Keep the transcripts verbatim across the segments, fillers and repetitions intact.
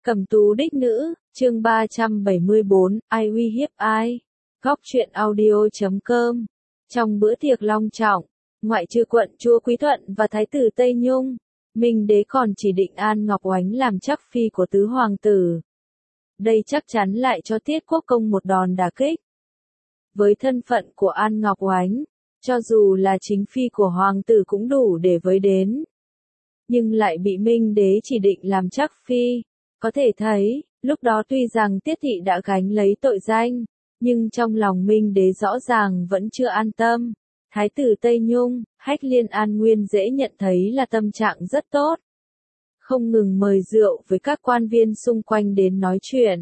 Cẩm tú đích nữ, chương ba trăm bảy mươi bốn, ai uy hiếp ai? Góc truyện audio chấm com. Trong bữa tiệc long trọng, ngoại trừ quận chúa Quý Thuận và thái tử Tây Nhung, Minh đế còn chỉ định An Ngọc Oánh làm chắc phi của tứ hoàng tử. Đây chắc chắn lại cho Tiết Quốc Công một đòn đả kích. Với thân phận của An Ngọc Oánh, cho dù là chính phi của hoàng tử cũng đủ để với đến. Nhưng lại bị Minh đế chỉ định làm chắc phi. Có thể thấy, lúc đó tuy rằng Tiết thị đã gánh lấy tội danh, nhưng trong lòng Minh đế rõ ràng vẫn chưa an tâm. Thái tử Tây Nhung, Hách Liên An Nguyên dễ nhận thấy là tâm trạng rất tốt. Không ngừng mời rượu với các quan viên xung quanh đến nói chuyện.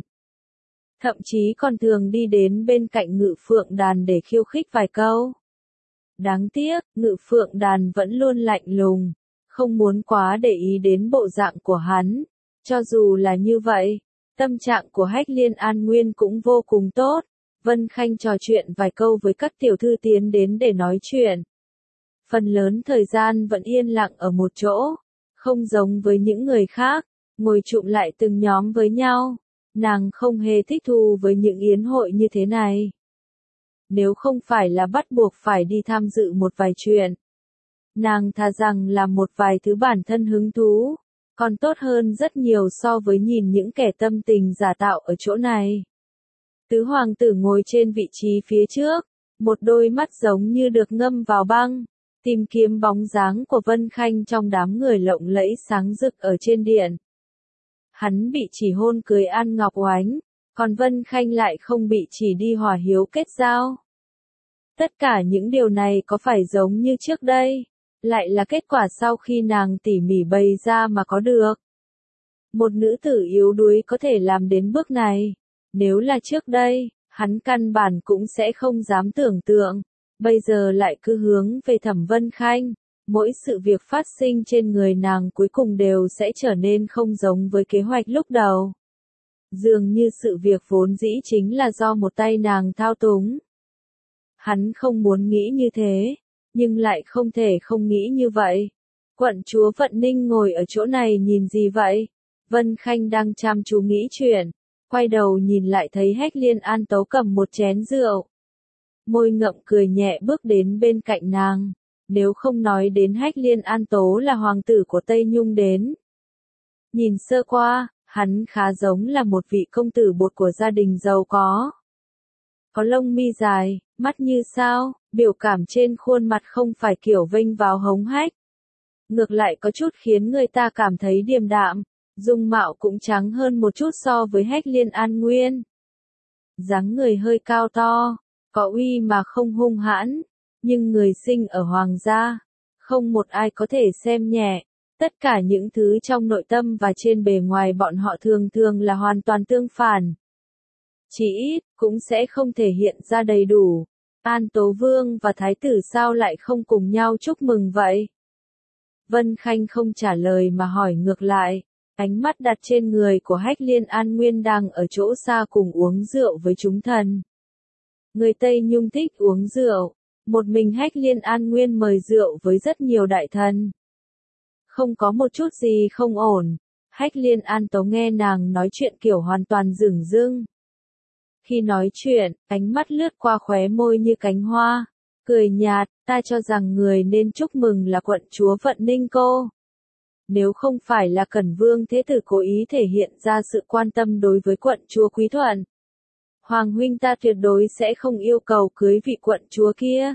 Thậm chí còn thường đi đến bên cạnh Ngự Phượng Đàn để khiêu khích vài câu. Đáng tiếc, Ngự Phượng Đàn vẫn luôn lạnh lùng, không muốn quá để ý đến bộ dạng của hắn. Cho dù là như vậy, tâm trạng của Hách Liên An Nguyên cũng vô cùng tốt. Vân Khanh trò chuyện vài câu với các tiểu thư tiến đến để nói chuyện. Phần lớn thời gian vẫn yên lặng ở một chỗ, không giống với những người khác, ngồi chụm lại từng nhóm với nhau. Nàng không hề thích thú với những yến hội như thế này. Nếu không phải là bắt buộc phải đi tham dự một vài chuyện, nàng thà rằng làm một vài thứ bản thân hứng thú, còn tốt hơn rất nhiều so với nhìn những kẻ tâm tình giả tạo ở chỗ này. Tứ hoàng tử ngồi trên vị trí phía trước, một đôi mắt giống như được ngâm vào băng, tìm kiếm bóng dáng của Vân Khanh trong đám người lộng lẫy sáng rực ở trên điện. Hắn bị chỉ hôn cưới An Ngọc Oánh, còn Vân Khanh lại không bị chỉ đi hòa hiếu kết giao. Tất cả những điều này có phải giống như trước đây, lại là kết quả sau khi nàng tỉ mỉ bày ra mà có được. Một nữ tử yếu đuối có thể làm đến bước này. Nếu là trước đây, hắn căn bản cũng sẽ không dám tưởng tượng, bây giờ lại cứ hướng về Thẩm Vân Khanh, mỗi sự việc phát sinh trên người nàng cuối cùng đều sẽ trở nên không giống với kế hoạch lúc đầu. Dường như sự việc vốn dĩ chính là do một tay nàng thao túng. Hắn không muốn nghĩ như thế, nhưng lại không thể không nghĩ như vậy. Quận chúa Vận Ninh ngồi ở chỗ này nhìn gì vậy? Vân Khanh đang chăm chú nghĩ chuyện. Quay đầu nhìn lại thấy Hách Liên An Tấu cầm một chén rượu. Môi ngậm cười nhẹ bước đến bên cạnh nàng. Nếu không nói đến Hách Liên An Tố là hoàng tử của Tây Nhung đến. Nhìn sơ qua, hắn khá giống là một vị công tử bột của gia đình giàu có. Có lông mi dài, mắt như sao, biểu cảm trên khuôn mặt không phải kiểu vênh vào hống hách. Ngược lại có chút khiến người ta cảm thấy điềm đạm. Dung mạo cũng trắng hơn một chút so với Hách Liên An Nguyên. Dáng người hơi cao to, có uy mà không hung hãn, nhưng người sinh ở hoàng gia, không một ai có thể xem nhẹ. Tất cả những thứ trong nội tâm và trên bề ngoài bọn họ thường thường là hoàn toàn tương phản. Chỉ ít, cũng sẽ không thể hiện ra đầy đủ. An Tố Vương và Thái tử sao lại không cùng nhau chúc mừng vậy? Vân Khanh không trả lời mà hỏi ngược lại. Ánh mắt đặt trên người của Hách Liên An Nguyên đang ở chỗ xa cùng uống rượu với chúng thần. Người Tây Nhung thích uống rượu, một mình Hách Liên An Nguyên mời rượu với rất nhiều đại thần. Không có một chút gì không ổn, Hách Liên An Tố nghe nàng nói chuyện kiểu hoàn toàn dửng dưng. Khi nói chuyện, ánh mắt lướt qua khóe môi như cánh hoa, cười nhạt, ta cho rằng người nên chúc mừng là quận chúa Vận Ninh cô. Nếu không phải là Cẩn Vương Thế Tử cố ý thể hiện ra sự quan tâm đối với quận chúa Quý Thuận, Hoàng huynh ta tuyệt đối sẽ không yêu cầu cưới vị quận chúa kia.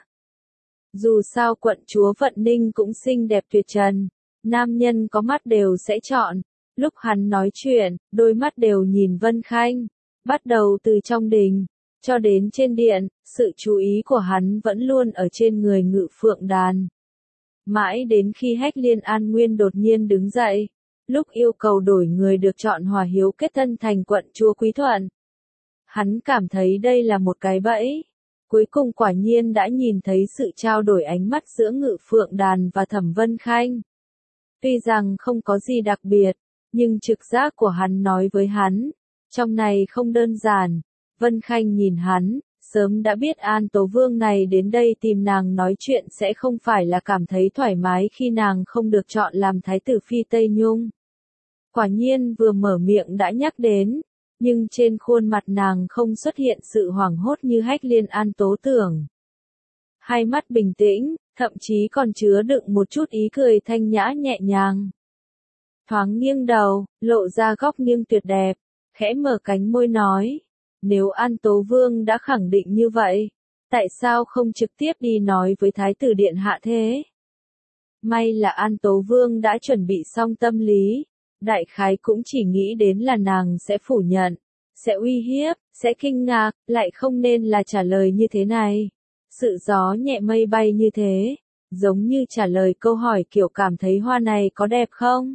Dù sao quận chúa Vận Ninh cũng xinh đẹp tuyệt trần, nam nhân có mắt đều sẽ chọn. Lúc hắn nói chuyện, đôi mắt đều nhìn Vân Khanh, bắt đầu từ trong đình, cho đến trên điện, sự chú ý của hắn vẫn luôn ở trên người Ngự Phượng Đàn. Mãi đến khi Hách Liên An Nguyên đột nhiên đứng dậy, lúc yêu cầu đổi người được chọn hòa hiếu kết thân thành quận chúa Quý Thuận. Hắn cảm thấy đây là một cái bẫy. Cuối cùng quả nhiên đã nhìn thấy sự trao đổi ánh mắt giữa Ngự Phượng Đàn và Thẩm Vân Khanh. Tuy rằng không có gì đặc biệt, nhưng trực giác của hắn nói với hắn, trong này không đơn giản. Vân Khanh nhìn hắn, sớm đã biết An Tố Vương này đến đây tìm nàng nói chuyện sẽ không phải là cảm thấy thoải mái khi nàng không được chọn làm thái tử phi Tây Nhung. Quả nhiên vừa mở miệng đã nhắc đến, nhưng trên khuôn mặt nàng không xuất hiện sự hoảng hốt như Hách Liên An tố tưởng. Hai mắt bình tĩnh, thậm chí còn chứa đựng một chút ý cười thanh nhã nhẹ nhàng. Thoáng nghiêng đầu, lộ ra góc nghiêng tuyệt đẹp, khẽ mở cánh môi nói, nếu An Tố Vương đã khẳng định như vậy, tại sao không trực tiếp đi nói với Thái tử Điện Hạ thế? May là An Tố Vương đã chuẩn bị xong tâm lý, đại khái cũng chỉ nghĩ đến là nàng sẽ phủ nhận, sẽ uy hiếp, sẽ kinh ngạc, lại không nên là trả lời như thế này. Sự gió nhẹ mây bay như thế, giống như trả lời câu hỏi kiểu cảm thấy hoa này có đẹp không?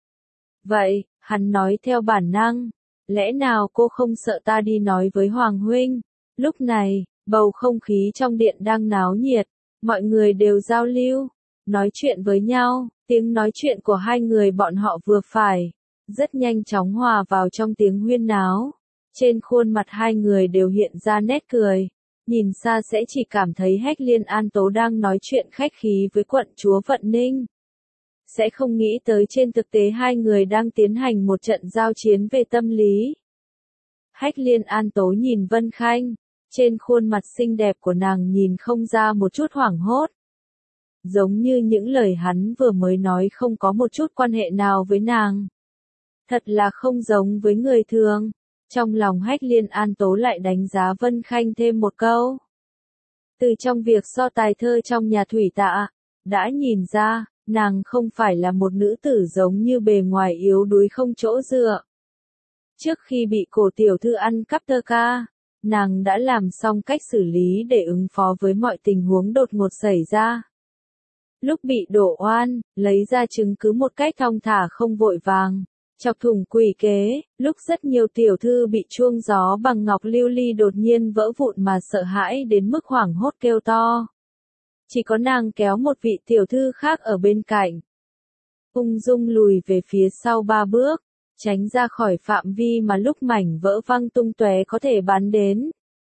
Vậy, hắn nói theo bản năng, lẽ nào cô không sợ ta đi nói với Hoàng Huynh? Lúc này, bầu không khí trong điện đang náo nhiệt, mọi người đều giao lưu, nói chuyện với nhau, tiếng nói chuyện của hai người bọn họ vừa phải, rất nhanh chóng hòa vào trong tiếng huyên náo. Trên khuôn mặt hai người đều hiện ra nét cười, nhìn xa sẽ chỉ cảm thấy Hách Liên An Tố đang nói chuyện khách khí với quận chúa Vận Ninh. Sẽ không nghĩ tới trên thực tế hai người đang tiến hành một trận giao chiến về tâm lý. Hách Liên An Tố nhìn Vân Khanh, trên khuôn mặt xinh đẹp của nàng nhìn không ra một chút hoảng hốt. Giống như những lời hắn vừa mới nói không có một chút quan hệ nào với nàng. Thật là không giống với người thường. Trong lòng Hách Liên An Tố lại đánh giá Vân Khanh thêm một câu. Từ trong việc so tài thơ trong nhà thủy tạ, đã nhìn ra, nàng không phải là một nữ tử giống như bề ngoài yếu đuối không chỗ dựa. Trước khi bị cổ tiểu thư ăn cắp thơ ca, nàng đã làm xong cách xử lý để ứng phó với mọi tình huống đột ngột xảy ra. Lúc bị đổ oan, lấy ra chứng cứ một cách thong thả không vội vàng. Chọc thủng quỷ kế, lúc rất nhiều tiểu thư bị chuông gió bằng ngọc lưu ly đột nhiên vỡ vụn mà sợ hãi đến mức hoảng hốt kêu to. Chỉ có nàng kéo một vị tiểu thư khác ở bên cạnh. Ung dung lùi về phía sau ba bước, tránh ra khỏi phạm vi mà lúc mảnh vỡ văng tung tóe có thể bắn đến.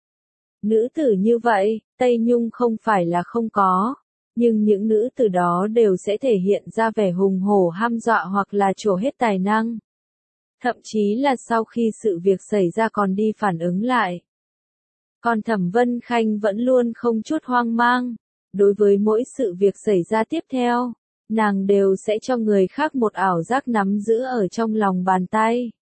Nữ tử như vậy, Tây Nhung không phải là không có. Nhưng những nữ tử đó đều sẽ thể hiện ra vẻ hùng hổ hăm dọa hoặc là trổ hết tài năng. Thậm chí là sau khi sự việc xảy ra còn đi phản ứng lại. Còn Thẩm Vân Khanh vẫn luôn không chút hoang mang. Đối với mỗi sự việc xảy ra tiếp theo, nàng đều sẽ cho người khác một ảo giác nắm giữ ở trong lòng bàn tay.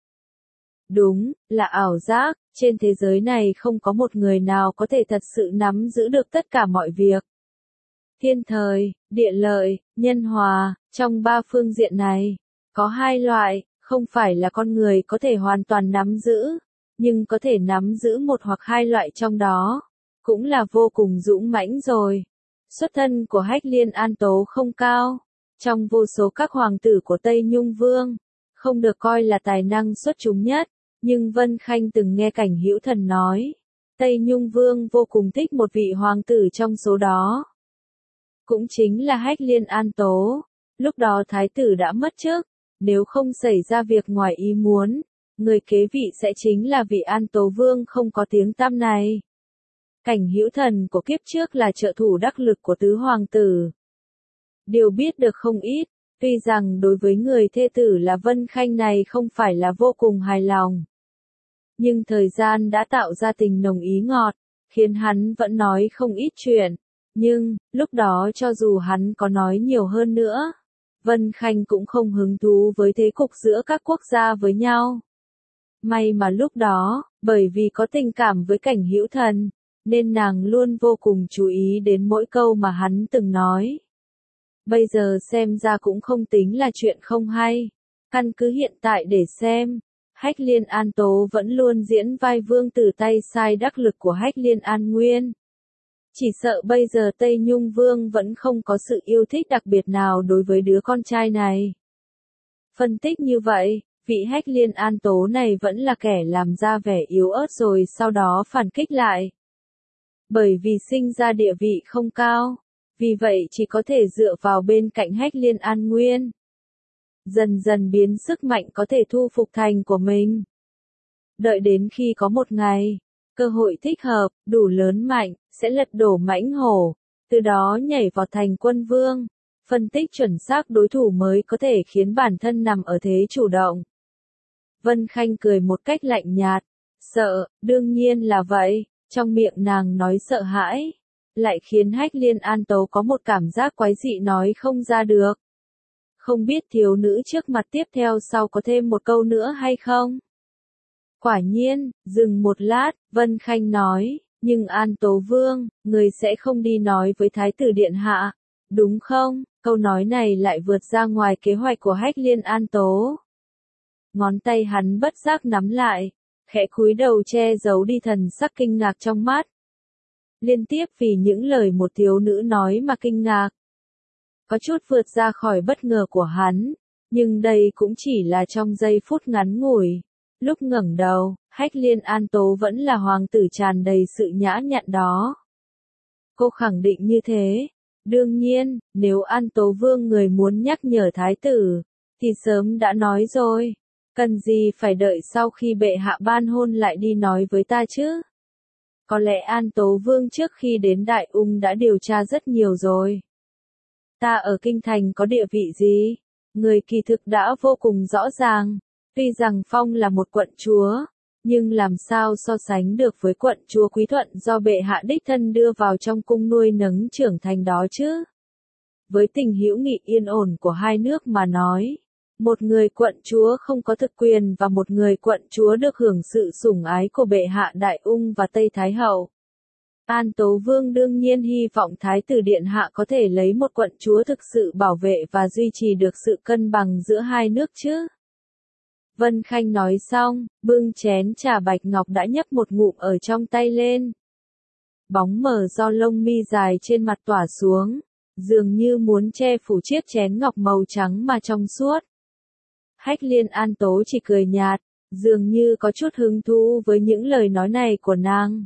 Đúng, là ảo giác, trên thế giới này không có một người nào có thể thật sự nắm giữ được tất cả mọi việc. Thiên thời, địa lợi, nhân hòa, trong ba phương diện này, có hai loại, không phải là con người có thể hoàn toàn nắm giữ, nhưng có thể nắm giữ một hoặc hai loại trong đó, cũng là vô cùng dũng mãnh rồi. Xuất thân của Hách Liên An Tố không cao, trong vô số các hoàng tử của Tây Nhung Vương, không được coi là tài năng xuất chúng nhất, nhưng Vân Khanh từng nghe Cảnh Hữu Thần nói, Tây Nhung Vương vô cùng thích một vị hoàng tử trong số đó. Cũng chính là Hách Liên An Tố. Lúc đó thái tử đã mất chức, nếu không xảy ra việc ngoài ý muốn, người kế vị sẽ chính là vị An Tố Vương không có tiếng tăm này. Cảnh Hữu Thần của kiếp trước là trợ thủ đắc lực của tứ hoàng tử. Điều biết được không ít, tuy rằng đối với người thê tử là Vân Khanh này không phải là vô cùng hài lòng. Nhưng thời gian đã tạo ra tình nồng ý ngọt, khiến hắn vẫn nói không ít chuyện. Nhưng, lúc đó cho dù hắn có nói nhiều hơn nữa, Vân Khanh cũng không hứng thú với thế cục giữa các quốc gia với nhau. May mà lúc đó, bởi vì có tình cảm với Cảnh Hữu Thần, nên nàng luôn vô cùng chú ý đến mỗi câu mà hắn từng nói. Bây giờ xem ra cũng không tính là chuyện không hay. Căn cứ hiện tại để xem, Hách Liên An Tố vẫn luôn diễn vai vương tử tay sai đắc lực của Hách Liên An Nguyên. Chỉ sợ bây giờ Tây Nhung Vương vẫn không có sự yêu thích đặc biệt nào đối với đứa con trai này. Phân tích như vậy, vị Hách Liên An Tố này vẫn là kẻ làm ra vẻ yếu ớt rồi sau đó phản kích lại. Bởi vì sinh ra địa vị không cao, vì vậy chỉ có thể dựa vào bên cạnh Hách Liên An Nguyên. Dần dần biến sức mạnh có thể thu phục thành của mình. Đợi đến khi có một ngày, cơ hội thích hợp, đủ lớn mạnh, sẽ lật đổ mãnh hổ, từ đó nhảy vào thành quân vương. Phân tích chuẩn xác đối thủ mới có thể khiến bản thân nằm ở thế chủ động, Vân Khanh cười một cách lạnh nhạt. Sợ, đương nhiên là vậy, trong miệng nàng nói sợ hãi, lại khiến Hách Liên An Tố có một cảm giác quái dị nói không ra được. Không biết thiếu nữ trước mặt tiếp theo sau có thêm một câu nữa hay không? Quả nhiên, dừng một lát, Vân Khanh nói, nhưng An Tố Vương, người sẽ không đi nói với Thái tử Điện Hạ, đúng không? Câu nói này lại vượt ra ngoài kế hoạch của Hách Liên An Tố. Ngón tay hắn bất giác nắm lại, khẽ cúi đầu che giấu đi thần sắc kinh ngạc trong mắt. Liên tiếp vì những lời một thiếu nữ nói mà kinh ngạc. Có chút vượt ra khỏi bất ngờ của hắn, nhưng đây cũng chỉ là trong giây phút ngắn ngủi. Lúc ngẩng đầu, Hách Liên An Tố vẫn là hoàng tử tràn đầy sự nhã nhặn đó. Cô khẳng định như thế. Đương nhiên, nếu An Tố Vương người muốn nhắc nhở thái tử, thì sớm đã nói rồi. Cần gì phải đợi sau khi bệ hạ ban hôn lại đi nói với ta chứ? Có lẽ An Tố Vương trước khi đến Đại Ung đã điều tra rất nhiều rồi. Ta ở Kinh Thành có địa vị gì? Người kỳ thực đã vô cùng rõ ràng. Tuy rằng Phong là một quận chúa, nhưng làm sao so sánh được với quận chúa Quý Thuận do bệ hạ đích thân đưa vào trong cung nuôi nấng trưởng thành đó chứ? Với tình hữu nghị yên ổn của hai nước mà nói, một người quận chúa không có thực quyền và một người quận chúa được hưởng sự sủng ái của bệ hạ Đại Ung và Tây Thái Hậu. An Tố Vương đương nhiên hy vọng Thái tử Điện Hạ có thể lấy một quận chúa thực sự bảo vệ và duy trì được sự cân bằng giữa hai nước chứ. Vân Khanh nói xong, bưng chén trà bạch ngọc đã nhấp một ngụm ở trong tay lên. Bóng mờ do lông mi dài trên mặt tỏa xuống, dường như muốn che phủ chiếc chén ngọc màu trắng mà trong suốt. Hách Liên An Tố chỉ cười nhạt, dường như có chút hứng thú với những lời nói này của nàng.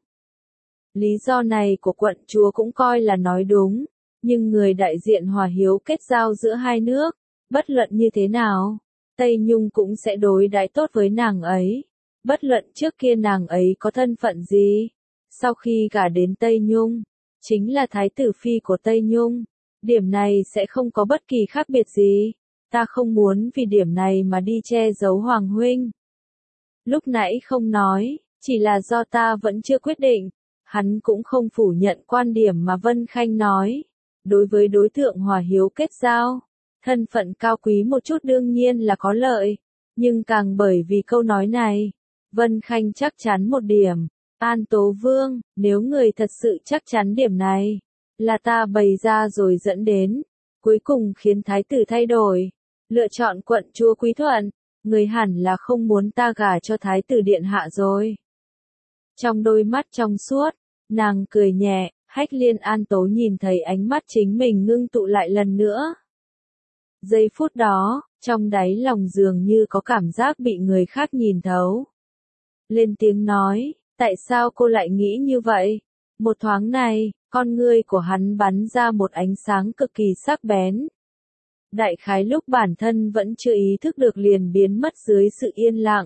Lý do này của quận chúa cũng coi là nói đúng, nhưng người đại diện hòa hiếu kết giao giữa hai nước, bất luận như thế nào, Tây Nhung cũng sẽ đối đãi tốt với nàng ấy, bất luận trước kia nàng ấy có thân phận gì. Sau khi gả đến Tây Nhung, chính là thái tử phi của Tây Nhung, điểm này sẽ không có bất kỳ khác biệt gì. Ta không muốn vì điểm này mà đi che giấu Hoàng huynh. Lúc nãy không nói, chỉ là do ta vẫn chưa quyết định. Hắn cũng không phủ nhận quan điểm mà Vân Khanh nói. Đối với đối tượng hòa hiếu kết giao, thân phận cao quý một chút đương nhiên là có lợi. Nhưng càng bởi vì câu nói này, Vân Khanh chắc chắn một điểm. An Tố Vương, nếu người thật sự chắc chắn điểm này, là ta bày ra rồi dẫn đến, cuối cùng khiến thái tử thay đổi. Lựa chọn quận chúa Quý Thuận, người hẳn là không muốn ta gả cho Thái tử Điện Hạ rồi. Trong đôi mắt trong suốt, nàng cười nhẹ, Hách Liên An Tố nhìn thấy ánh mắt chính mình ngưng tụ lại lần nữa. Giây phút đó, trong đáy lòng dường như có cảm giác bị người khác nhìn thấu. Lên tiếng nói, tại sao cô lại nghĩ như vậy? Một thoáng này, con ngươi của hắn bắn ra một ánh sáng cực kỳ sắc bén. Đại khái lúc bản thân vẫn chưa ý thức được liền biến mất dưới sự yên lặng.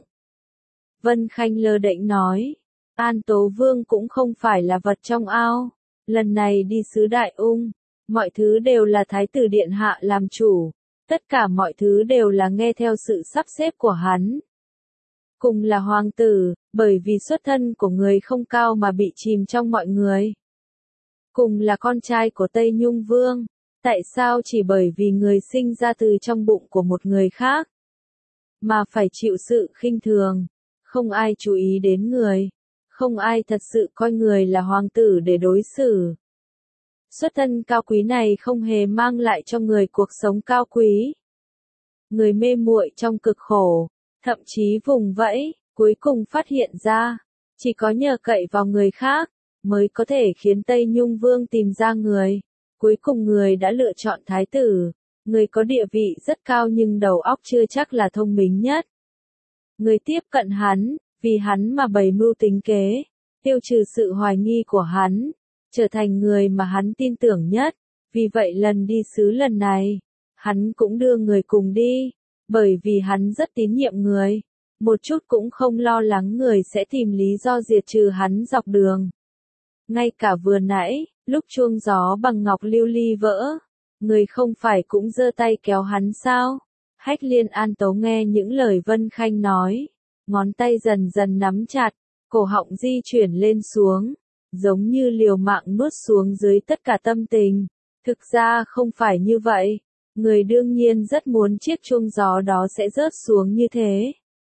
Vân Khanh lơ đễnh nói, An Tố Vương cũng không phải là vật trong ao. Lần này đi xứ Đại Ung, mọi thứ đều là Thái tử Điện Hạ làm chủ. Tất cả mọi thứ đều là nghe theo sự sắp xếp của hắn. Cùng là hoàng tử, bởi vì xuất thân của người không cao mà bị chìm trong mọi người. Cùng là con trai của Tây Nhung Vương. Tại sao chỉ bởi vì người sinh ra từ trong bụng của một người khác, mà phải chịu sự khinh thường, không ai chú ý đến người, không ai thật sự coi người là hoàng tử để đối xử. Xuất thân cao quý này không hề mang lại cho người cuộc sống cao quý. Người mê muội trong cực khổ, thậm chí vùng vẫy, cuối cùng phát hiện ra, chỉ có nhờ cậy vào người khác, mới có thể khiến Tây Nhung Vương tìm ra người. Cuối cùng người đã lựa chọn thái tử, người có địa vị rất cao nhưng đầu óc chưa chắc là thông minh nhất. Người tiếp cận hắn, vì hắn mà bày mưu tính kế, tiêu trừ sự hoài nghi của hắn, trở thành người mà hắn tin tưởng nhất. Vì vậy lần đi xứ lần này, hắn cũng đưa người cùng đi, bởi vì hắn rất tín nhiệm người, một chút cũng không lo lắng người sẽ tìm lý do diệt trừ hắn dọc đường. Ngay cả vừa nãy, lúc chuông gió bằng ngọc lưu ly vỡ, người không phải cũng giơ tay kéo hắn sao? Hách Liên An Tố nghe những lời Vân Khanh nói, ngón tay dần dần nắm chặt, cổ họng di chuyển lên xuống, giống như liều mạng nuốt xuống dưới tất cả tâm tình. Thực ra không phải như vậy, người đương nhiên rất muốn chiếc chuông gió đó sẽ rớt xuống như thế.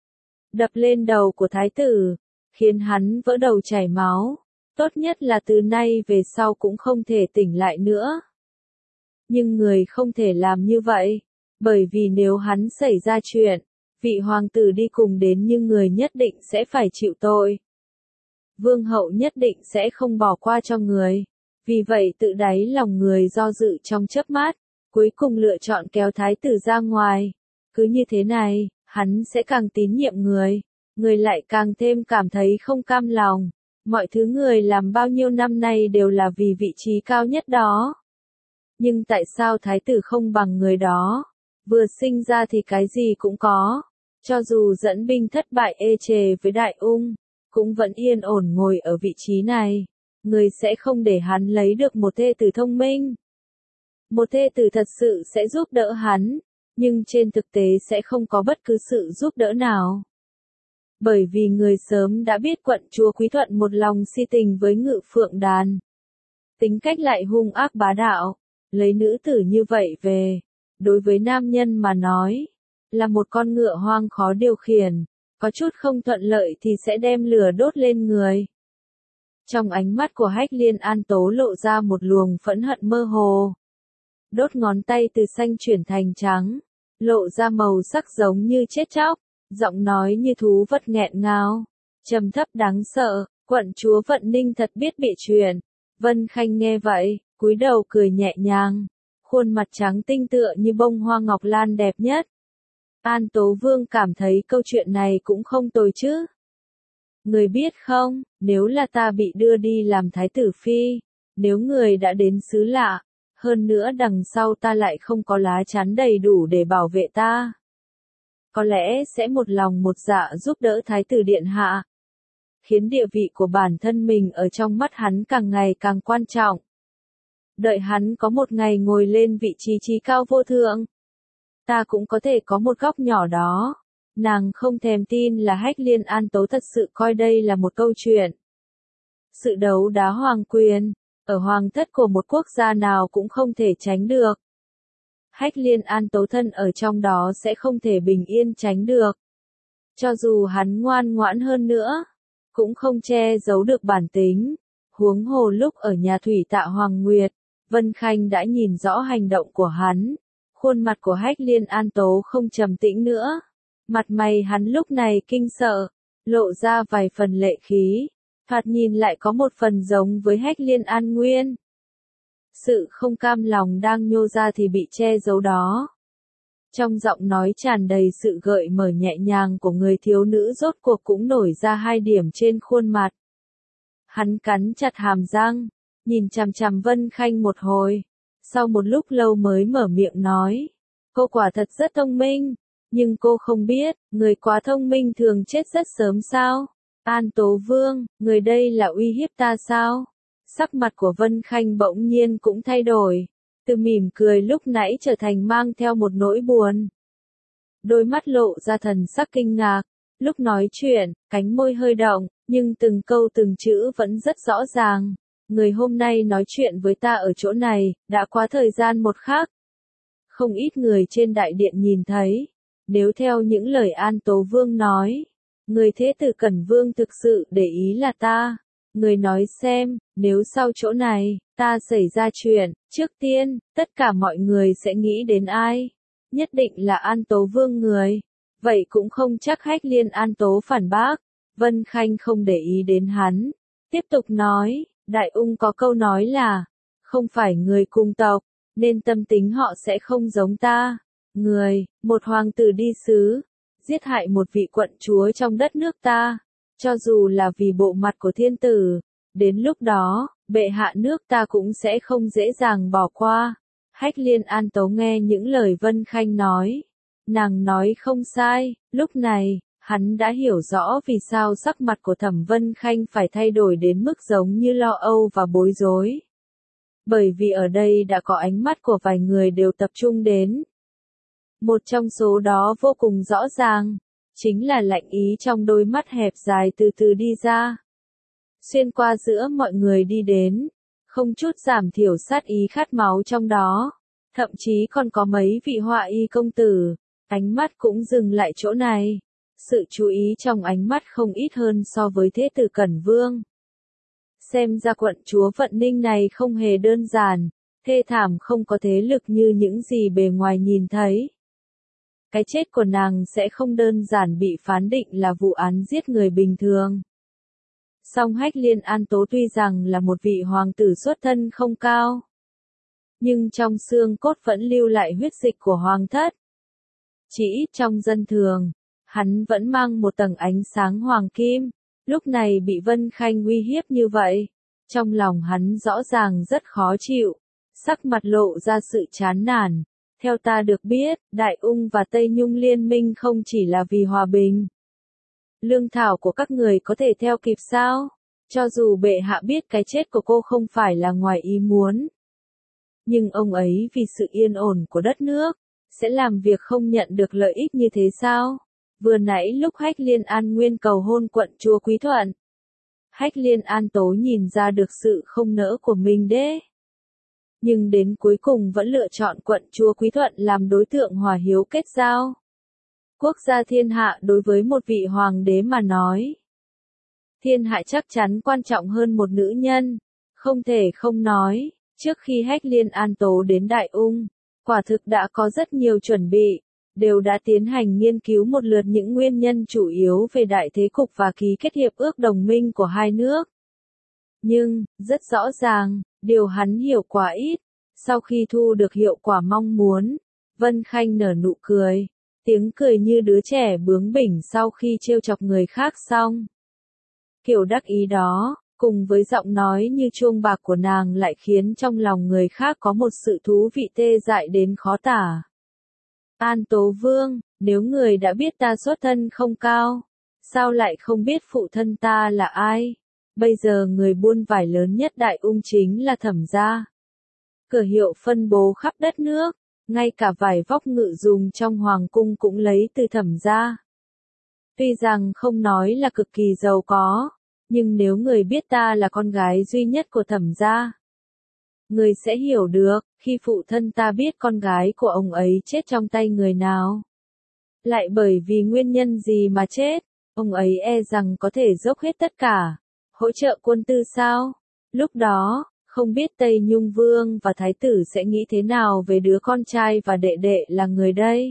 Đập lên đầu của thái tử, khiến hắn vỡ đầu chảy máu, tốt nhất là từ nay về sau cũng không thể tỉnh lại nữa. Nhưng người không thể làm như vậy, bởi vì nếu hắn xảy ra chuyện, vị hoàng tử đi cùng đến nhưng người nhất định sẽ phải chịu tội. Vương hậu nhất định sẽ không bỏ qua cho người, vì vậy tự đáy lòng người do dự trong chớp mắt, cuối cùng lựa chọn kéo thái tử ra ngoài. Cứ như thế này, hắn sẽ càng tín nhiệm người, người lại càng thêm cảm thấy không cam lòng. Mọi thứ người làm bao nhiêu năm nay đều là vì vị trí cao nhất đó. Nhưng tại sao thái tử không bằng người đó? Vừa sinh ra thì cái gì cũng có. Cho dù dẫn binh thất bại ê chề với Đại Ung, cũng vẫn yên ổn ngồi ở vị trí này. Người sẽ không để hắn lấy được một thê tử thông minh. Một thê tử thật sự sẽ giúp đỡ hắn, nhưng trên thực tế sẽ không có bất cứ sự giúp đỡ nào. Bởi vì người sớm đã biết quận chúa Quý Thuận một lòng si tình với Ngự Phượng Đàn. Tính cách lại hung ác bá đạo, lấy nữ tử như vậy về, đối với nam nhân mà nói, là một con ngựa hoang khó điều khiển, có chút không thuận lợi thì sẽ đem lửa đốt lên người. Trong ánh mắt của Hách Liên An Tố lộ ra một luồng phẫn hận mơ hồ. Đốt ngón tay từ xanh chuyển thành trắng, lộ ra màu sắc giống như chết chóc, giọng nói như thú vật nghẹn ngào, trầm thấp đáng sợ. Quận chúa Vận Ninh thật biết bị chuyện. Vân Khanh nghe vậy, cúi đầu cười nhẹ nhàng, khuôn mặt trắng tinh tựa như bông hoa ngọc lan đẹp nhất. An Tố Vương cảm thấy câu chuyện này cũng không tồi chứ. Người biết không, nếu là ta bị đưa đi làm thái tử phi, nếu người đã đến xứ lạ, hơn nữa đằng sau ta lại không có lá chắn đầy đủ để bảo vệ ta, có lẽ sẽ một lòng một dạ giúp đỡ thái tử điện hạ, khiến địa vị của bản thân mình ở trong mắt hắn càng ngày càng quan trọng. Đợi hắn có một ngày ngồi lên vị trí trí cao vô thượng, ta cũng có thể có một góc nhỏ đó. Nàng không thèm tin là Hách Liên An Tố thật sự coi đây là một câu chuyện. Sự đấu đá hoàng quyền, ở hoàng thất của một quốc gia nào cũng không thể tránh được. Hách Liên An Tố thân ở trong đó sẽ không thể bình yên tránh được. Cho dù hắn ngoan ngoãn hơn nữa, cũng không che giấu được bản tính. Huống hồ lúc ở nhà thủy tạ Hoàng Nguyệt, Vân Khanh đã nhìn rõ hành động của hắn. Khuôn mặt của Hách Liên An Tố không trầm tĩnh nữa. Mặt mày hắn lúc này kinh sợ, lộ ra vài phần lệ khí, thoạt nhìn lại có một phần giống với Hách Liên An Nguyên. Sự không cam lòng đang nhô ra thì bị che giấu đó. Trong giọng nói tràn đầy sự gợi mở nhẹ nhàng của người thiếu nữ rốt cuộc cũng nổi ra hai điểm trên khuôn mặt. Hắn cắn chặt hàm răng, nhìn chằm chằm Vân Khanh một hồi, sau một lúc lâu mới mở miệng nói, cô quả thật rất thông minh. Nhưng cô không biết, người quá thông minh thường chết rất sớm sao? An Tố Vương, người đây là uy hiếp ta sao? Sắc mặt của Vân Khanh bỗng nhiên cũng thay đổi, từ mỉm cười lúc nãy trở thành mang theo một nỗi buồn. Đôi mắt lộ ra thần sắc kinh ngạc, lúc nói chuyện, cánh môi hơi động, nhưng từng câu từng chữ vẫn rất rõ ràng. Người hôm nay nói chuyện với ta ở chỗ này, đã qua thời gian một khắc. Không ít người trên đại điện nhìn thấy. Nếu theo những lời An Tố Vương nói, người thế tử Cẩn Vương thực sự để ý là ta. Người nói xem, nếu sau chỗ này, ta xảy ra chuyện, trước tiên, tất cả mọi người sẽ nghĩ đến ai? Nhất định là An Tố Vương người. Vậy cũng không chắc Hách Liên An Tố phản bác. Vân Khanh không để ý đến hắn. Tiếp tục nói, Đại Ung có câu nói là, không phải người cùng tộc, nên tâm tính họ sẽ không giống ta. Người, một hoàng tử đi xứ, giết hại một vị quận chúa trong đất nước ta, cho dù là vì bộ mặt của thiên tử, đến lúc đó, bệ hạ nước ta cũng sẽ không dễ dàng bỏ qua. Hách Liên An Tố nghe những lời Vân Khanh nói, nàng nói không sai, lúc này, hắn đã hiểu rõ vì sao sắc mặt của Thẩm Vân Khanh phải thay đổi đến mức giống như lo âu và bối rối. Bởi vì ở đây đã có ánh mắt của vài người đều tập trung đến. Một trong số đó vô cùng rõ ràng, chính là lạnh ý trong đôi mắt hẹp dài từ từ đi ra. Xuyên qua giữa mọi người đi đến, không chút giảm thiểu sát ý khát máu trong đó, thậm chí còn có mấy vị họa y công tử, ánh mắt cũng dừng lại chỗ này. Sự chú ý trong ánh mắt không ít hơn so với thế tử Cẩn Vương. Xem ra quận chúa Vận Ninh này không hề đơn giản, thê thảm không có thế lực như những gì bề ngoài nhìn thấy. Cái chết của nàng sẽ không đơn giản bị phán định là vụ án giết người bình thường. Song Hách Liên An Tố tuy rằng là một vị hoàng tử xuất thân không cao, nhưng trong xương cốt vẫn lưu lại huyết dịch của hoàng thất. Chỉ ít trong dân thường, hắn vẫn mang một tầng ánh sáng hoàng kim, lúc này bị Vân Khanh uy hiếp như vậy, trong lòng hắn rõ ràng rất khó chịu, sắc mặt lộ ra sự chán nản. Theo ta được biết, Đại Ung và Tây Nhung liên minh không chỉ là vì hòa bình. Lương thảo của các người có thể theo kịp sao? Cho dù bệ hạ biết cái chết của cô không phải là ngoài ý muốn, nhưng ông ấy vì sự yên ổn của đất nước, sẽ làm việc không nhận được lợi ích như thế sao? Vừa nãy lúc Hách Liên An Nguyên cầu hôn quận chúa Quý Thuận, Hách Liên An Tố nhìn ra được sự không nỡ của mình đấy. Nhưng đến cuối cùng vẫn lựa chọn quận chúa Quý Thuận làm đối tượng hòa hiếu kết giao. Quốc gia thiên hạ đối với một vị hoàng đế mà nói, thiên hạ chắc chắn quan trọng hơn một nữ nhân, không thể không nói, trước khi Hách Liên An Tố đến Đại Ung, quả thực đã có rất nhiều chuẩn bị, đều đã tiến hành nghiên cứu một lượt những nguyên nhân chủ yếu về đại thế cục và ký kết hiệp ước đồng minh của hai nước. Nhưng, rất rõ ràng, điều hắn hiểu quá ít. Sau khi thu được hiệu quả mong muốn, Vân Khanh nở nụ cười, tiếng cười như đứa trẻ bướng bỉnh sau khi trêu chọc người khác xong. Kiểu đắc ý đó, cùng với giọng nói như chuông bạc của nàng lại khiến trong lòng người khác có một sự thú vị tê dại đến khó tả. An Tố Vương, nếu người đã biết ta xuất thân không cao, sao lại không biết phụ thân ta là ai? Bây giờ người buôn vải lớn nhất Đại Ung chính là Thẩm gia. Cửa hiệu phân bố khắp đất nước, ngay cả vải vóc ngự dùng trong hoàng cung cũng lấy từ Thẩm gia. Tuy rằng không nói là cực kỳ giàu có, nhưng nếu người biết ta là con gái duy nhất của Thẩm gia, người sẽ hiểu được, khi phụ thân ta biết con gái của ông ấy chết trong tay người nào, lại bởi vì nguyên nhân gì mà chết, ông ấy e rằng có thể dốc hết tất cả, hỗ trợ quân tư sao? Lúc đó, không biết Tây Nhung Vương và Thái tử sẽ nghĩ thế nào về đứa con trai và đệ đệ là người đây?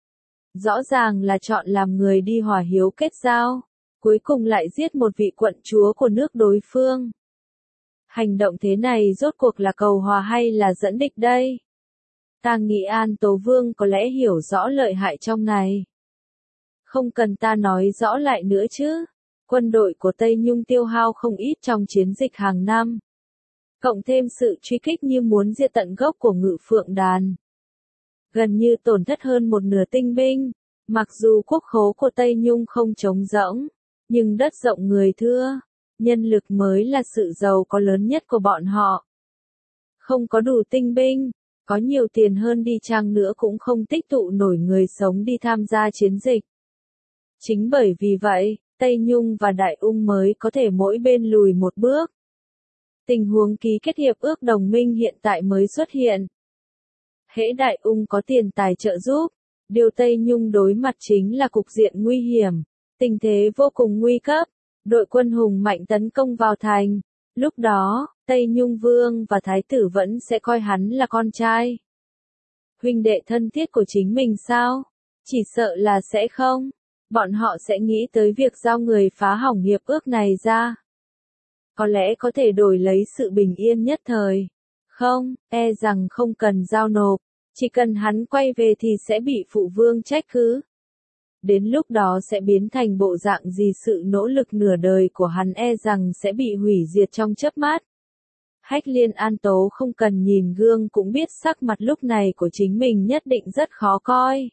Rõ ràng là chọn làm người đi hòa hiếu kết giao, cuối cùng lại giết một vị quận chúa của nước đối phương. Hành động thế này rốt cuộc là cầu hòa hay là dẫn địch đây? Ta nghĩ An Tố Vương có lẽ hiểu rõ lợi hại trong này. Không cần ta nói rõ lại nữa chứ. Quân đội của Tây Nhung tiêu hao không ít trong chiến dịch hàng năm. Cộng thêm sự truy kích như muốn diệt tận gốc của Ngự Phượng Đàn. Gần như tổn thất hơn một nửa tinh binh. Mặc dù quốc khố của Tây Nhung không trống rỗng, nhưng đất rộng người thưa, nhân lực mới là sự giàu có lớn nhất của bọn họ. Không có đủ tinh binh, có nhiều tiền hơn đi chăng nữa cũng không tích tụ nổi người sống đi tham gia chiến dịch. Chính bởi vì vậy, Tây Nhung và Đại Ung mới có thể mỗi bên lùi một bước. Tình huống ký kết hiệp ước đồng minh hiện tại mới xuất hiện. Hễ Đại Ung có tiền tài trợ giúp, điều Tây Nhung đối mặt chính là cục diện nguy hiểm, tình thế vô cùng nguy cấp, đội quân hùng mạnh tấn công vào thành. Lúc đó, Tây Nhung Vương và Thái tử vẫn sẽ coi hắn là con trai. Huynh đệ thân thiết của chính mình sao? Chỉ sợ là sẽ không. Bọn họ sẽ nghĩ tới việc giao người phá hỏng hiệp ước này ra. Có lẽ có thể đổi lấy sự bình yên nhất thời. Không, e rằng không cần giao nộp. Chỉ cần hắn quay về thì sẽ bị phụ vương trách cứ. Đến lúc đó sẽ biến thành bộ dạng gì, sự nỗ lực nửa đời của hắn e rằng sẽ bị hủy diệt trong chớp mắt. Hách Liên An Tố không cần nhìn gương cũng biết sắc mặt lúc này của chính mình nhất định rất khó coi.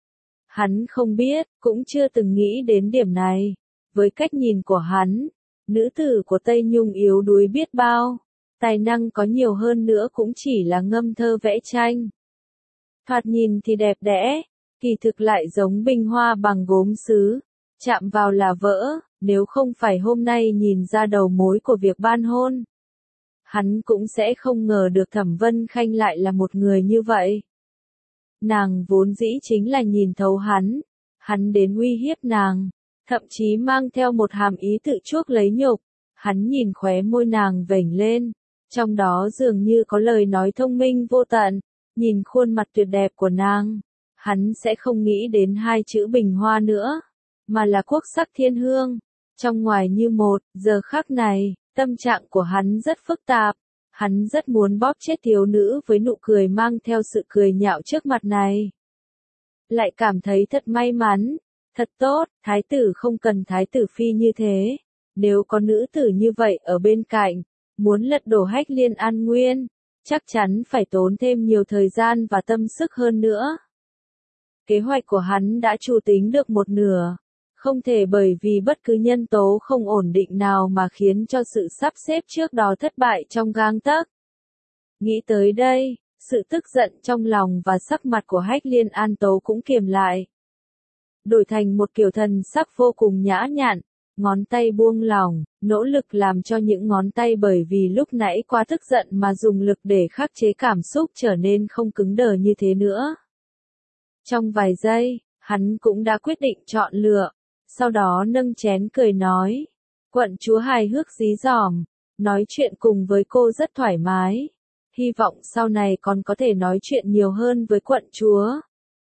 Hắn không biết, cũng chưa từng nghĩ đến điểm này. Với cách nhìn của hắn, nữ tử của Tây Nhung yếu đuối biết bao. Tài năng có nhiều hơn nữa cũng chỉ là ngâm thơ vẽ tranh. Thoạt nhìn thì đẹp đẽ, kỳ thực lại giống bình hoa bằng gốm sứ, chạm vào là vỡ, nếu không phải hôm nay nhìn ra đầu mối của việc ban hôn. Hắn cũng sẽ không ngờ được Thẩm Vân Khanh lại là một người như vậy. Nàng vốn dĩ chính là nhìn thấu hắn, hắn đến uy hiếp nàng, thậm chí mang theo một hàm ý tự chuốc lấy nhục. Hắn nhìn khóe môi nàng vểnh lên, trong đó dường như có lời nói thông minh vô tận, nhìn khuôn mặt tuyệt đẹp của nàng, hắn sẽ không nghĩ đến hai chữ bình hoa nữa, mà là quốc sắc thiên hương, trong ngoài như một. Giờ khắc này, tâm trạng của hắn rất phức tạp, hắn rất muốn bóp chết thiếu nữ với nụ cười mang theo sự cười nhạo trước mặt này. Lại cảm thấy thật may mắn, thật tốt, thái tử không cần thái tử phi như thế. Nếu có nữ tử như vậy ở bên cạnh, muốn lật đổ Hách Liên An Nguyên, chắc chắn phải tốn thêm nhiều thời gian và tâm sức hơn nữa. Kế hoạch của hắn đã chu tính được một nửa, không thể bởi vì bất cứ nhân tố không ổn định nào mà khiến cho sự sắp xếp trước đó thất bại trong gang tấc. Nghĩ tới đây, sự tức giận trong lòng và sắc mặt của Hách Liên An Tố cũng kiềm lại. Đổi thành một kiểu thần sắc vô cùng nhã nhặn. Ngón tay buông lỏng, nỗ lực làm cho những ngón tay bởi vì lúc nãy quá tức giận mà dùng lực để khắc chế cảm xúc trở nên không cứng đờ như thế nữa. Trong vài giây, hắn cũng đã quyết định chọn lựa, sau đó nâng chén cười nói. Quận chúa hài hước dí dỏm, nói chuyện cùng với cô rất thoải mái. Hy vọng sau này còn có thể nói chuyện nhiều hơn với quận chúa.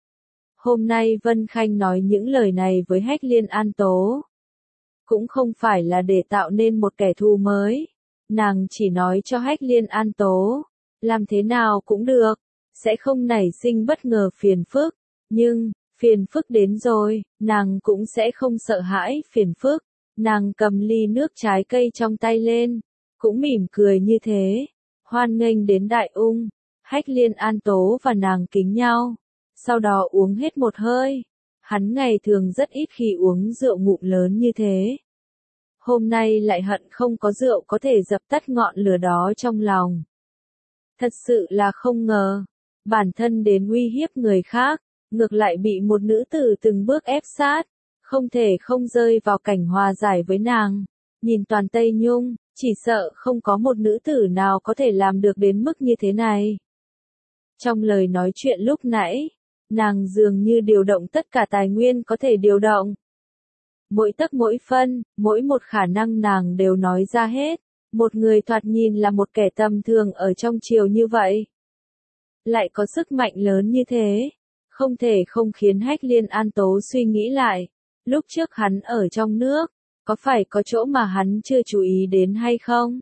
Hôm nay Vân Khanh nói những lời này với Hách Liên An Tố. Cũng không phải là để tạo nên một kẻ thù mới. Nàng chỉ nói cho Hách Liên An Tố, làm thế nào cũng được, sẽ không nảy sinh bất ngờ phiền phức. Nhưng, phiền phức đến rồi, nàng cũng sẽ không sợ hãi phiền phức. Nàng cầm ly nước trái cây trong tay lên, cũng mỉm cười như thế. Hoan nghênh đến Đại Ung. Hách Liên An Tố và nàng kính nhau, sau đó uống hết một hơi. Hắn ngày thường rất ít khi uống rượu ngụm lớn như thế. Hôm nay lại hận không có rượu có thể dập tắt ngọn lửa đó trong lòng. Thật sự là không ngờ, bản thân đến uy hiếp người khác, ngược lại bị một nữ tử từng bước ép sát, không thể không rơi vào cảnh hòa giải với nàng. Nhìn toàn Tây Nhung, chỉ sợ không có một nữ tử nào có thể làm được đến mức như thế này. Trong lời nói chuyện lúc nãy, nàng dường như điều động tất cả tài nguyên có thể điều động. Mỗi tấc mỗi phân, mỗi một khả năng nàng đều nói ra hết. Một người thoạt nhìn là một kẻ tầm thường ở trong triều như vậy, lại có sức mạnh lớn như thế, không thể không khiến Hách Liên An Tố suy nghĩ lại. Lúc trước hắn ở trong nước, có phải có chỗ mà hắn chưa chú ý đến hay không?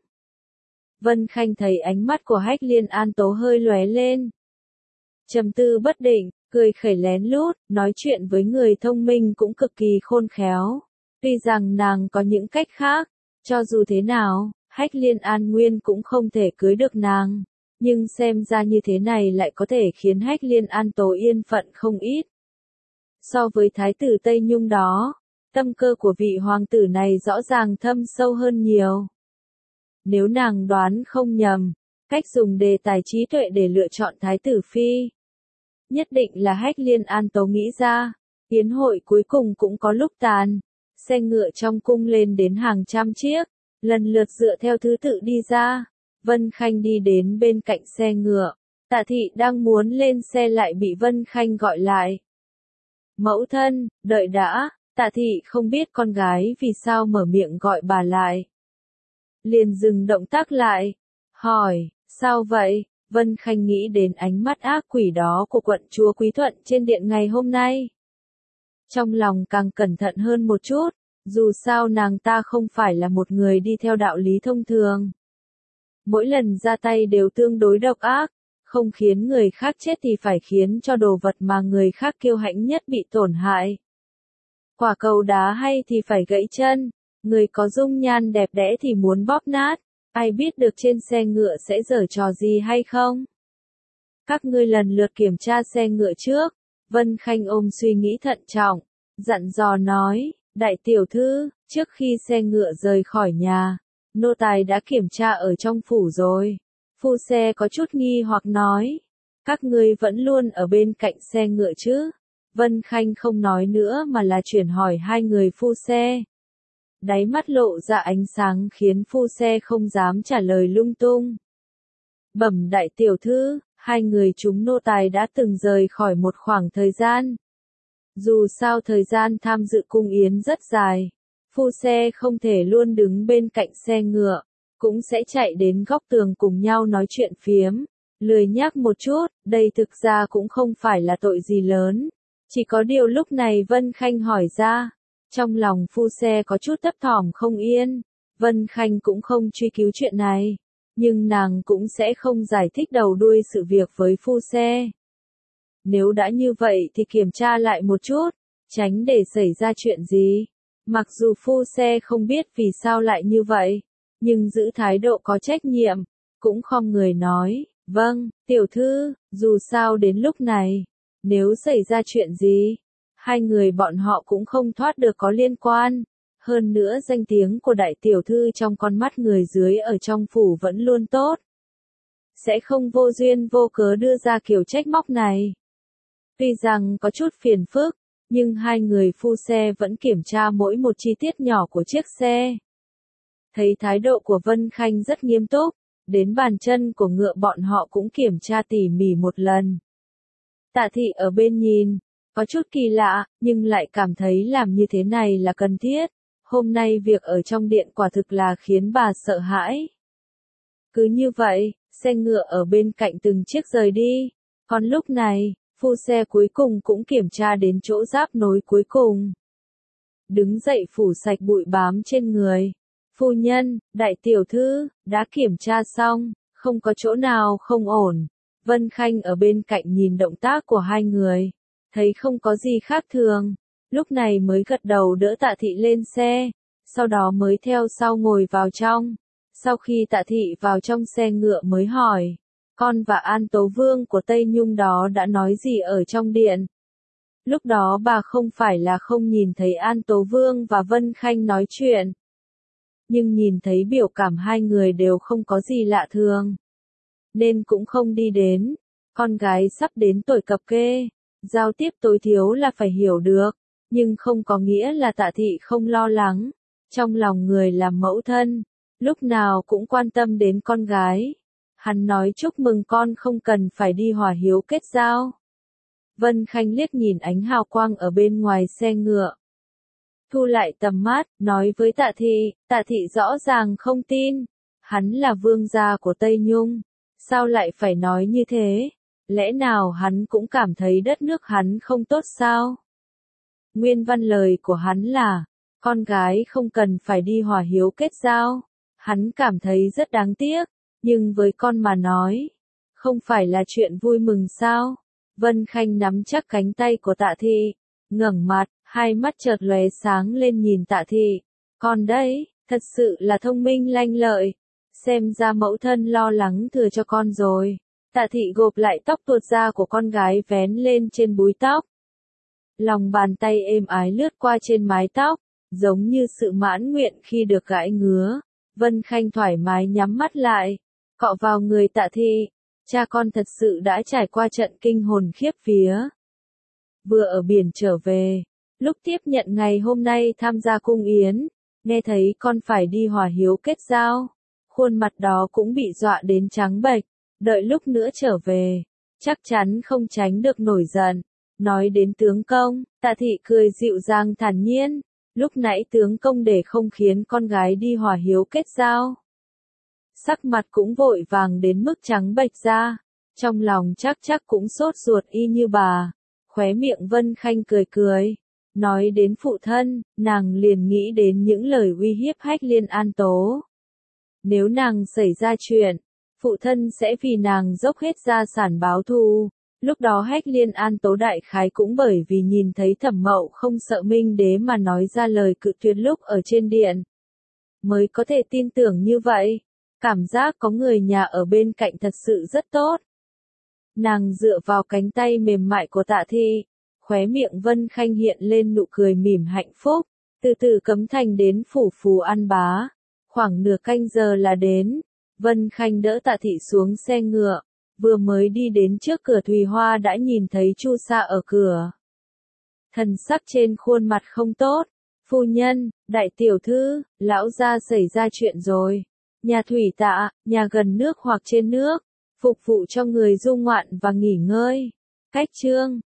Vân Khanh thấy ánh mắt của Hách Liên An Tố hơi lóe lên. Trầm tư bất định, cười khẩy lén lút, nói chuyện với người thông minh cũng cực kỳ khôn khéo. Tuy rằng nàng có những cách khác, cho dù thế nào, Hách Liên An Nguyên cũng không thể cưới được nàng. Nhưng xem ra như thế này lại có thể khiến Hách Liên An Tố yên phận không ít. So với thái tử Tây Nhung đó, tâm cơ của vị hoàng tử này rõ ràng thâm sâu hơn nhiều. Nếu nàng đoán không nhầm, cách dùng đề tài trí tuệ để lựa chọn thái tử phi, nhất định là Hách Liên An Tố nghĩ ra. Yến hội cuối cùng cũng có lúc tàn, xe ngựa trong cung lên đến hàng trăm chiếc, lần lượt dựa theo thứ tự đi ra. Vân Khanh đi đến bên cạnh xe ngựa, Tạ Thị đang muốn lên xe lại bị Vân Khanh gọi lại. Mẫu thân, đợi đã. Tạ Thị không biết con gái vì sao mở miệng gọi bà lại. Liền dừng động tác lại, hỏi, sao vậy? Vân Khanh nghĩ đến ánh mắt ác quỷ đó của quận chúa Quý Thuận trên điện ngày hôm nay. Trong lòng càng cẩn thận hơn một chút, dù sao nàng ta không phải là một người đi theo đạo lý thông thường. Mỗi lần ra tay đều tương đối độc ác, không khiến người khác chết thì phải khiến cho đồ vật mà người khác kiêu hãnh nhất bị tổn hại. Quả cầu đá hay thì phải gãy chân, người có dung nhan đẹp đẽ thì muốn bóp nát, ai biết được trên xe ngựa sẽ giở trò gì hay không? Các ngươi lần lượt kiểm tra xe ngựa trước. Vân Khanh ôm suy nghĩ thận trọng, dặn dò nói, đại tiểu thư, trước khi xe ngựa rời khỏi nhà, nô tài đã kiểm tra ở trong phủ rồi. Phu xe có chút nghi hoặc nói, các ngươi vẫn luôn ở bên cạnh xe ngựa chứ? Vân Khanh không nói nữa mà là chuyển hỏi hai người phu xe. Đáy mắt lộ ra ánh sáng khiến phu xe không dám trả lời lung tung. Bẩm đại tiểu thư, hai người chúng nô tài đã từng rời khỏi một khoảng thời gian. Dù sao thời gian tham dự cung yến rất dài, phu xe không thể luôn đứng bên cạnh xe ngựa, cũng sẽ chạy đến góc tường cùng nhau nói chuyện phiếm, lười nhác một chút, đây thực ra cũng không phải là tội gì lớn. Chỉ có điều lúc này Vân Khanh hỏi ra, trong lòng phu xe có chút thấp thỏm không yên, Vân Khanh cũng không truy cứu chuyện này, nhưng nàng cũng sẽ không giải thích đầu đuôi sự việc với phu xe. Nếu đã như vậy thì kiểm tra lại một chút, tránh để xảy ra chuyện gì. Mặc dù phu xe không biết vì sao lại như vậy, nhưng giữ thái độ có trách nhiệm, cũng khom người nói, vâng, tiểu thư, dù sao đến lúc này, nếu xảy ra chuyện gì, hai người bọn họ cũng không thoát được có liên quan. Hơn nữa danh tiếng của đại tiểu thư trong con mắt người dưới ở trong phủ vẫn luôn tốt. Sẽ không vô duyên vô cớ đưa ra kiểu trách móc này. Tuy rằng có chút phiền phức, nhưng hai người phu xe vẫn kiểm tra mỗi một chi tiết nhỏ của chiếc xe. Thấy thái độ của Vân Khanh rất nghiêm túc, đến bàn chân của ngựa bọn họ cũng kiểm tra tỉ mỉ một lần. Tạ thị ở bên nhìn, có chút kỳ lạ, nhưng lại cảm thấy làm như thế này là cần thiết. Hôm nay việc ở trong điện quả thực là khiến bà sợ hãi. Cứ như vậy, xe ngựa ở bên cạnh từng chiếc rời đi. Còn lúc này, phu xe cuối cùng cũng kiểm tra đến chỗ giáp nối cuối cùng. Đứng dậy phủ sạch bụi bám trên người. Phu nhân, đại tiểu thư, đã kiểm tra xong, không có chỗ nào không ổn. Vân Khanh ở bên cạnh nhìn động tác của hai người, thấy không có gì khác thường. Lúc này mới gật đầu đỡ Tạ thị lên xe, sau đó mới theo sau ngồi vào trong. Sau khi Tạ thị vào trong xe ngựa mới hỏi, con và An Tố Vương của Tây Nhung đó đã nói gì ở trong điện? Lúc đó bà không phải là không nhìn thấy An Tố Vương và Vân Khanh nói chuyện, nhưng nhìn thấy biểu cảm hai người đều không có gì lạ thường, nên cũng không đi đến. Con gái sắp đến tuổi cập kê, giao tiếp tối thiểu là phải hiểu được. Nhưng không có nghĩa là Tạ thị không lo lắng. Trong lòng người làm mẫu thân, lúc nào cũng quan tâm đến con gái. Hắn nói chúc mừng con không cần phải đi hòa hiếu kết giao. Vân Khanh liếc nhìn ánh hào quang ở bên ngoài xe ngựa. Thu lại tầm mắt, nói với Tạ thị, Tạ thị rõ ràng không tin. Hắn là vương gia của Tây Nhung. Sao lại phải nói như thế? Lẽ nào hắn cũng cảm thấy đất nước hắn không tốt sao? Nguyên văn lời của hắn là, con gái không cần phải đi hòa hiếu kết giao. Hắn cảm thấy rất đáng tiếc, nhưng với con mà nói, không phải là chuyện vui mừng sao? Vân Khanh nắm chắc cánh tay của Tạ thị, ngẩng mặt, hai mắt chợt lóe sáng lên nhìn Tạ thị. Con đấy, thật sự là thông minh lanh lợi. Xem ra mẫu thân lo lắng thừa cho con rồi. Tạ thị gộp lại tóc tuột ra của con gái vén lên trên búi tóc. Lòng bàn tay êm ái lướt qua trên mái tóc, giống như sự mãn nguyện khi được gãi ngứa. Vân Khanh thoải mái nhắm mắt lại, cọ vào người Tạ thị. Cha con thật sự đã trải qua trận kinh hồn khiếp vía. Vừa ở biển trở về, lúc tiếp nhận ngày hôm nay tham gia cung yến, nghe thấy con phải đi hòa hiếu kết giao, khuôn mặt đó cũng bị dọa đến trắng bệch. Đợi lúc nữa trở về, chắc chắn không tránh được nổi giận. Nói đến tướng công, Tạ thị cười dịu dàng thản nhiên, lúc nãy tướng công để không khiến con gái đi hòa hiếu kết giao. Sắc mặt cũng vội vàng đến mức trắng bệch ra, trong lòng chắc chắc cũng sốt ruột y như bà. Khóe miệng Vân Khanh cười cười, nói đến phụ thân, nàng liền nghĩ đến những lời uy hiếp Hách Liên An Tố. Nếu nàng xảy ra chuyện, phụ thân sẽ vì nàng dốc hết gia sản báo thù. Lúc đó Hách Liên An Tố đại khái cũng bởi vì nhìn thấy Thẩm Mậu không sợ Minh Đế mà nói ra lời cự tuyệt lúc ở trên điện, mới có thể tin tưởng như vậy. Cảm giác có người nhà ở bên cạnh thật sự rất tốt. Nàng dựa vào cánh tay mềm mại của Tạ thị, khóe miệng Vân Khanh hiện lên nụ cười mỉm hạnh phúc. Từ từ Cấm Thành đến phủ Phù An Bá, khoảng nửa canh giờ là đến. Vân Khanh đỡ Tạ thị xuống xe ngựa, vừa mới đi đến trước cửa Thùy Hoa đã nhìn thấy Chu Sa ở cửa. thần sắc trên khuôn mặt không tốt. Phu nhân, đại tiểu thư, lão gia xảy ra chuyện rồi. Nhà thủy tạ, nhà gần nước hoặc trên nước, phục vụ cho người du ngoạn và nghỉ ngơi. Cách chương